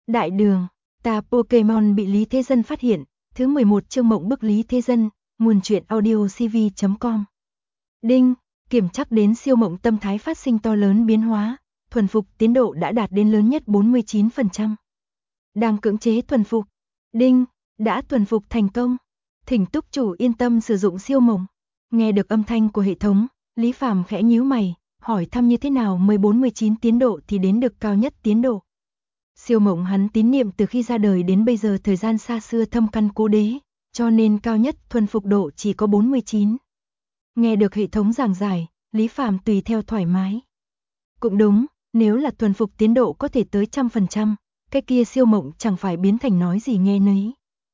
Đại đường, ta Pokemon bị Lý Thế Dân phát hiện, thứ 11 chương mộng bức Lý Thế Dân, nguồn truyện audiocv.com. Đinh, kiểm chắc đến siêu mộng tâm thái phát sinh to lớn biến hóa, thuần phục tiến độ đã đạt đến lớn nhất 49%. Đang cưỡng chế thuần phục. Đinh, đã thuần phục thành công. Thỉnh túc chủ yên tâm sử dụng siêu mộng. Nghe được âm thanh của hệ thống, Lý Phàm khẽ nhíu mày, hỏi thăm như thế nào mới 49 tiến độ thì đến được cao nhất tiến độ. Siêu mộng hắn tín niệm từ khi ra đời đến bây giờ thời gian xa xưa thâm căn cố đế, cho nên cao nhất thuần phục độ chỉ có 49. Nghe được hệ thống giảng giải, Lý Phàm tùy theo thoải mái. Cũng đúng, nếu là thuần phục tiến độ có thể tới 100%, cái kia siêu mộng chẳng phải biến thành nói gì nghe nấy.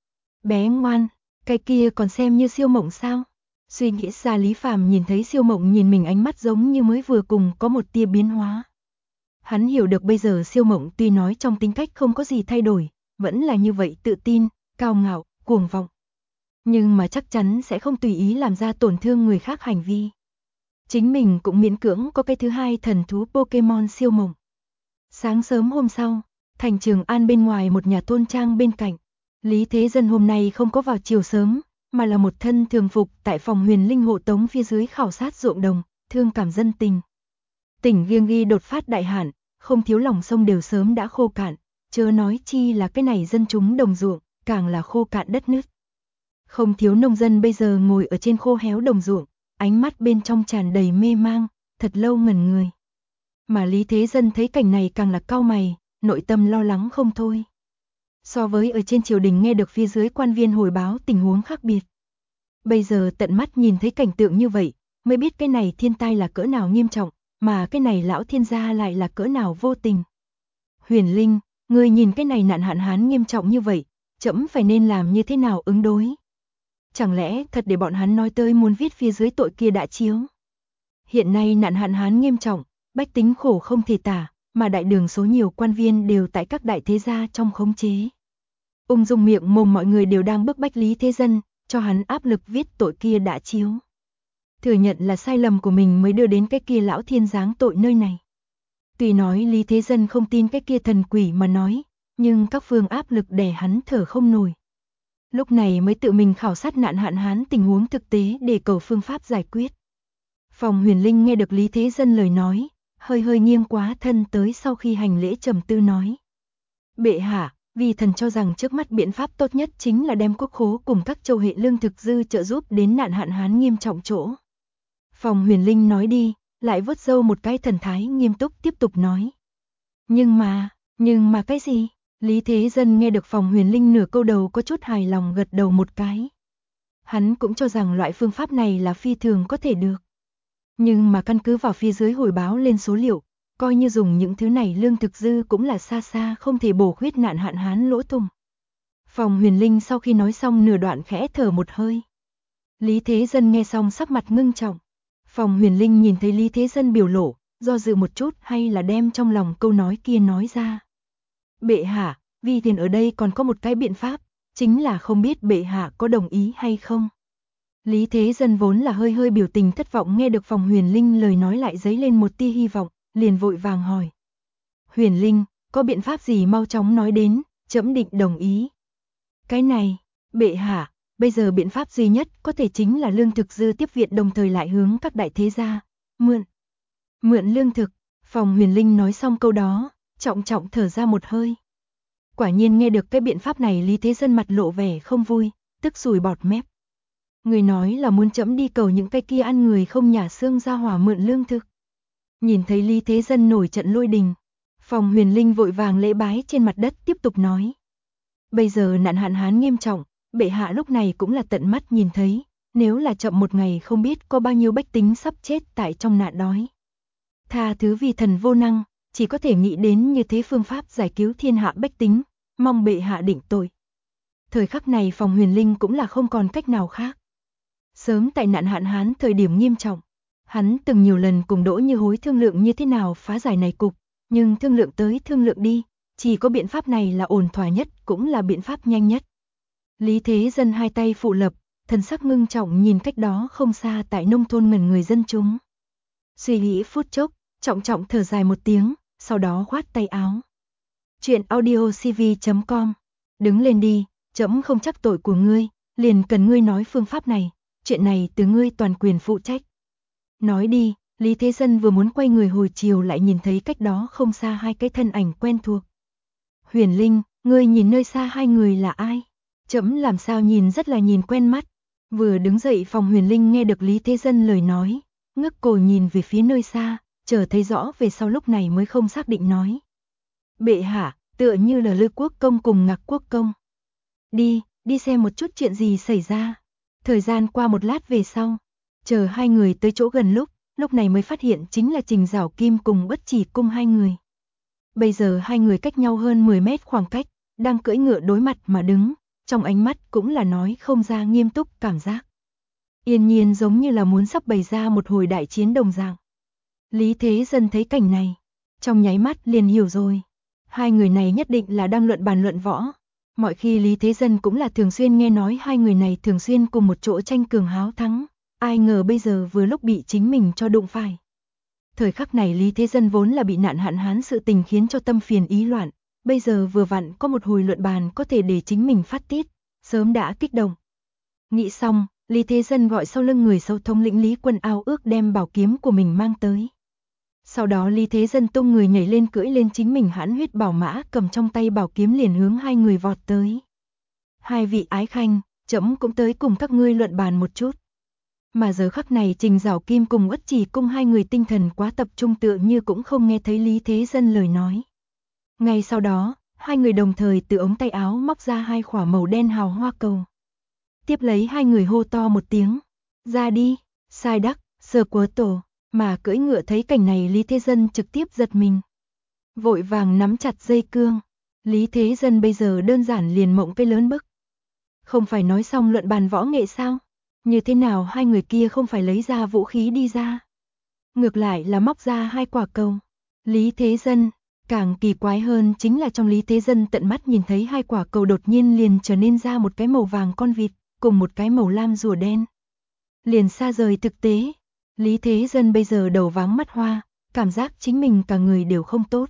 Bé ngoan, cái kia còn xem như siêu mộng sao? Suy nghĩ ra Lý Phàm nhìn thấy siêu mộng nhìn mình ánh mắt giống như mới vừa cùng có một tia biến hóa. Hắn hiểu được bây giờ siêu mộng tuy nói trong tính cách không có gì thay đổi, vẫn là như vậy tự tin, cao ngạo, cuồng vọng. Nhưng mà chắc chắn sẽ không tùy ý làm ra tổn thương người khác hành vi. Chính mình cũng miễn cưỡng có cái thứ hai thần thú Pokemon siêu mộng. Sáng sớm hôm sau, thành Trường An bên ngoài một nhà thôn trang bên cạnh, Lý Thế Dân hôm nay không có vào chiều sớm, mà là một thân thường phục tại phòng Huyền Linh hộ tống phía dưới khảo sát ruộng đồng, thương cảm dân tình. Tỉnh Gyeonggi đột phát đại hạn, không thiếu lòng sông đều sớm đã khô cạn, chớ nói chi là cái này dân chúng đồng ruộng, càng là khô cạn đất nứt. Không thiếu nông dân bây giờ ngồi ở trên khô héo đồng ruộng, ánh mắt bên trong tràn đầy mê mang, thật lâu ngẩn người. Mà Lý Thế Dân thấy cảnh này càng là cau mày, nội tâm lo lắng không thôi. So với ở trên triều đình nghe được phía dưới quan viên hồi báo tình huống khác biệt. Bây giờ tận mắt nhìn thấy cảnh tượng như vậy, mới biết cái này thiên tai là cỡ nào nghiêm trọng, mà cái này lão thiên gia lại là cỡ nào vô tình. Huyền Linh, ngươi nhìn cái này nạn hạn hán nghiêm trọng như vậy, trẫm phải nên làm như thế nào ứng đối? Chẳng lẽ thật để bọn hắn nói tới muốn viết phía dưới tội kia đã chiếu? Hiện nay nạn hạn hán nghiêm trọng, bách tính khổ không thể tả, mà đại đường số nhiều quan viên đều tại các đại thế gia trong khống chế. Ung dung miệng mồm mọi người đều đang bức bách Lý Thế Dân, cho hắn áp lực viết tội kia đã chiếu. Thừa nhận là sai lầm của mình mới đưa đến cái kia lão thiên giáng tội nơi này. Tuy nói Lý Thế Dân không tin cái kia thần quỷ mà nói, nhưng các phương áp lực đè hắn thở không nổi. Lúc này mới tự mình khảo sát nạn hạn hán tình huống thực tế để cầu phương pháp giải quyết. Phòng Huyền Linh nghe được Lý Thế Dân lời nói, hơi nghiêng quá thân tới sau khi hành lễ trầm tư nói. Bệ hạ, vì thần cho rằng trước mắt biện pháp tốt nhất chính là đem quốc khố cùng các châu hệ lương thực dư trợ giúp đến nạn hạn hán nghiêm trọng chỗ. Phòng Huyền Linh nói đi, lại vuốt râu một cái thần thái nghiêm túc tiếp tục nói. Nhưng mà cái gì? Lý Thế Dân nghe được Phòng Huyền Linh nửa câu đầu có chút hài lòng gật đầu một cái. Hắn cũng cho rằng loại phương pháp này là phi thường có thể được. Nhưng mà căn cứ vào phía dưới hồi báo lên số liệu, coi như dùng những thứ này lương thực dư cũng là xa xa không thể bổ khuyết nạn hạn hán lỗ thủng. Phòng Huyền Linh sau khi nói xong nửa đoạn khẽ thở một hơi. Lý Thế Dân nghe xong sắc mặt ngưng trọng. Phòng Huyền Linh nhìn thấy Lý Thế Dân biểu lộ, do dự một chút hay là đem trong lòng câu nói kia nói ra. Bệ hạ, vì tiền ở đây còn có một cái biện pháp, chính là không biết bệ hạ có đồng ý hay không. Lý Thế Dân vốn là hơi biểu tình thất vọng nghe được Phòng Huyền Linh lời nói lại dấy lên một tia hy vọng, liền vội vàng hỏi. Huyền Linh, có biện pháp gì mau chóng nói đến, trẫm định đồng ý. Cái này, bệ hạ, bây giờ biện pháp duy nhất có thể chính là lương thực dư tiếp viện đồng thời lại hướng các đại thế gia, mượn lương thực. Phòng Huyền Linh nói xong câu đó, trọng thở ra một hơi. Quả nhiên nghe được cái biện pháp này Lý Thế Dân mặt lộ vẻ không vui, tức sùi bọt mép. Người nói là muốn trẫm đi cầu những cái kia ăn người không nhả xương ra hỏa mượn lương thực. Nhìn thấy Lý Thế Dân nổi trận lôi đình, Phòng Huyền Linh vội vàng lễ bái trên mặt đất tiếp tục nói. Bây giờ nạn hạn hán nghiêm trọng, bệ hạ lúc này cũng là tận mắt nhìn thấy, nếu là chậm một ngày không biết có bao nhiêu bách tính sắp chết tại trong nạn đói. Tha thứ vì thần vô năng, chỉ có thể nghĩ đến như thế phương pháp giải cứu thiên hạ bách tính, mong bệ hạ định tội. Thời khắc này Phòng Huyền Linh cũng là không còn cách nào khác. Sớm tại nạn hạn hán thời điểm nghiêm trọng, hắn từng nhiều lần cùng Đỗ Như Hối thương lượng như thế nào phá giải này cục, nhưng thương lượng tới thương lượng đi, chỉ có biện pháp này là ổn thỏa nhất, cũng là biện pháp nhanh nhất. Lý Thế Dân hai tay phụ lập, thần sắc ngưng trọng nhìn cách đó không xa tại nông thôn ngẩn người dân chúng. Suy nghĩ phút chốc, trọng thở dài một tiếng, sau đó khoát tay áo. Chuyện audio cv.com. Đứng lên đi, trẫm không trách tội của ngươi, liền cần ngươi nói phương pháp này, chuyện này từ ngươi toàn quyền phụ trách. Nói đi, Lý Thế Dân vừa muốn quay người hồi chiều lại nhìn thấy cách đó không xa hai cái thân ảnh quen thuộc. Huyền Linh, ngươi nhìn nơi xa hai người là ai? Trẫm làm sao nhìn rất là nhìn quen mắt. Vừa đứng dậy phòng Huyền Linh nghe được Lý Thế Dân lời nói, ngước cổ nhìn về phía nơi xa, chờ thấy rõ về sau lúc này mới không xác định nói. Bệ hạ, tựa như là Lư Quốc Công cùng Ngạc Quốc Công. Đi xem một chút chuyện gì xảy ra. Thời gian qua một lát về sau, chờ hai người tới chỗ gần lúc này mới phát hiện chính là Trình Giảo Kim cùng Bất Chỉ Cung hai người. Bây giờ hai người cách nhau hơn 10 mét khoảng cách, đang cưỡi ngựa đối mặt mà đứng, trong ánh mắt cũng là nói không ra nghiêm túc cảm giác. Yên nhiên giống như là muốn sắp bày ra một hồi đại chiến đồng dạng. Lý Thế Dân thấy cảnh này, trong nháy mắt liền hiểu rồi. Hai người này nhất định là đang luận bàn luận võ. Mọi khi Lý Thế Dân cũng là thường xuyên nghe nói hai người này thường xuyên cùng một chỗ tranh cường háo thắng. Ai ngờ bây giờ vừa lúc bị chính mình cho đụng phải. Thời khắc này Lý Thế Dân vốn là bị nạn hạn hán sự tình khiến cho tâm phiền ý loạn. Bây giờ vừa vặn có một hồi luận bàn có thể để chính mình phát tiết, sớm đã kích động. Nghĩ xong, Lý Thế Dân gọi sau lưng người sau thống lĩnh Lý Quân ao ước đem bảo kiếm của mình mang tới. Sau đó Lý Thế Dân tung người nhảy lên cưỡi lên chính mình hãn huyết bảo mã cầm trong tay bảo kiếm liền hướng hai người vọt tới. Hai vị ái khanh, trẫm cũng tới cùng các ngươi luận bàn một chút. Mà giờ khắc này Trình Giảo Kim cùng Bất Chỉ Cung hai người tinh thần quá tập trung tựa như cũng không nghe thấy Lý Thế Dân lời nói. Ngay sau đó, hai người đồng thời từ ống tay áo móc ra hai quả màu đen hào hoa cầu. Tiếp lấy hai người hô to một tiếng, ra đi, sai đắc, sờ quớ tổ. Mà cưỡi ngựa thấy cảnh này Lý Thế Dân trực tiếp giật mình. Vội vàng nắm chặt dây cương. Lý Thế Dân bây giờ đơn giản liền mộng cái lớn bức. Không phải nói xong luận bàn võ nghệ sao? Như thế nào hai người kia không phải lấy ra vũ khí đi ra? Ngược lại là móc ra hai quả cầu. Lý Thế Dân, càng kỳ quái hơn chính là trong Lý Thế Dân tận mắt nhìn thấy hai quả cầu đột nhiên liền trở nên ra một cái màu vàng con vịt, cùng một cái màu lam rùa đen. Liền xa rời thực tế. Lý Thế Dân bây giờ đầu váng mắt hoa, cảm giác chính mình cả người đều không tốt.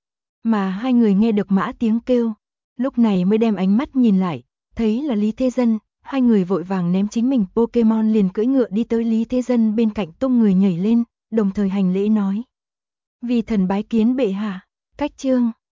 Mà hai người nghe được mã tiếng kêu, lúc này mới đem ánh mắt nhìn lại, thấy là Lý Thế Dân, hai người vội vàng ném chính mình Pokemon liền cưỡi ngựa đi tới Lý Thế Dân bên cạnh tung người nhảy lên, đồng thời hành lễ nói. Vì thần bái kiến bệ hạ, cách chương.